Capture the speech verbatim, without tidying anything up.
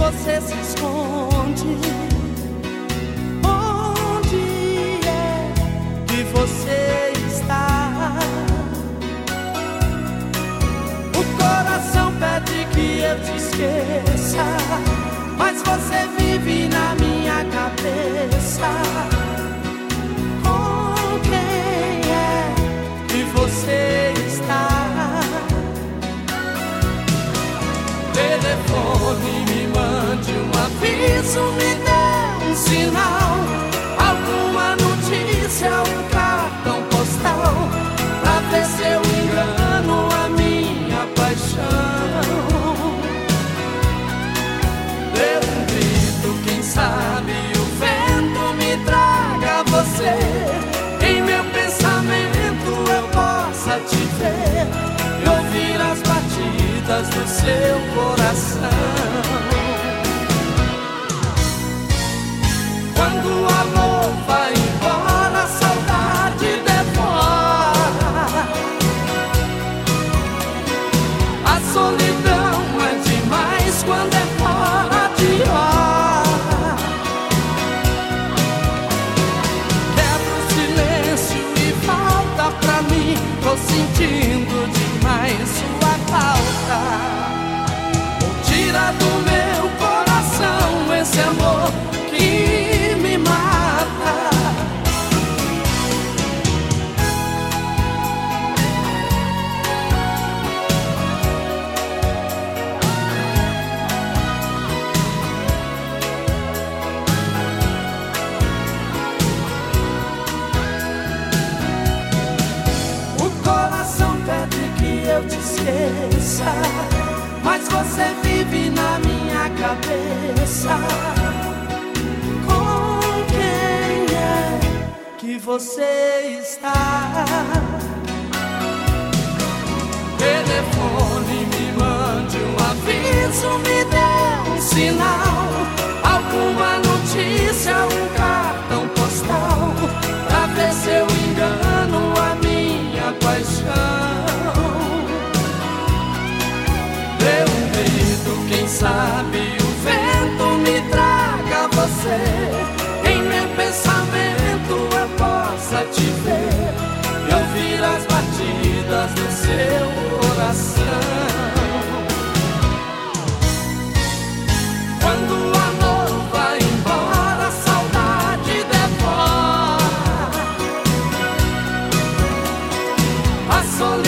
você se esconde? Onde é que você está? O coração pede que eu te esqueça, mas você vive na minha cabeça. Com quem é que você está? Telefone, me mande um aviso, me dê um sinal, alguma notícia, um cartão postal, pra ver se eu engano a minha paixão. Dê um grito, quem sabe o vento me traga você, em meu pensamento eu possa te ver e ouvir as batidas do seu coração. Quando o amor vai embora, a saudade devora. A solidão é demais quando é fora de hora. Quebra o silêncio e volta pra mim, tô sentindo demais sua falta. Ou tira do meu coração esse amor que me mata. O coração pede que eu te esqueça, mas você vive na minha cabeça. Com quem é que você está? Telefone, me mande um aviso, me dê um sinal, alguma notícia, um cartão postal, pra ver se eu engano a minha paixão. Dê um grito, quem sabe o vento me traga você, em meu pensamento eu possa te ver e ouvir as batidas do seu coração. Quando o amor vai embora, a saudade devora. A solidão